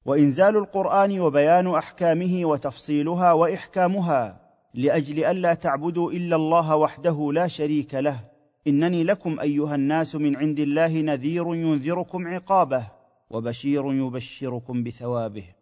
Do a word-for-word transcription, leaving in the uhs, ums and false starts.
وانزال القران وبيان احكامه وتفصيلها واحكامها لاجل الا تعبدوا الا الله وحده لا شريك له. انني لكم ايها الناس من عند الله نذير ينذركم عقابه وبشير يبشركم بثوابه.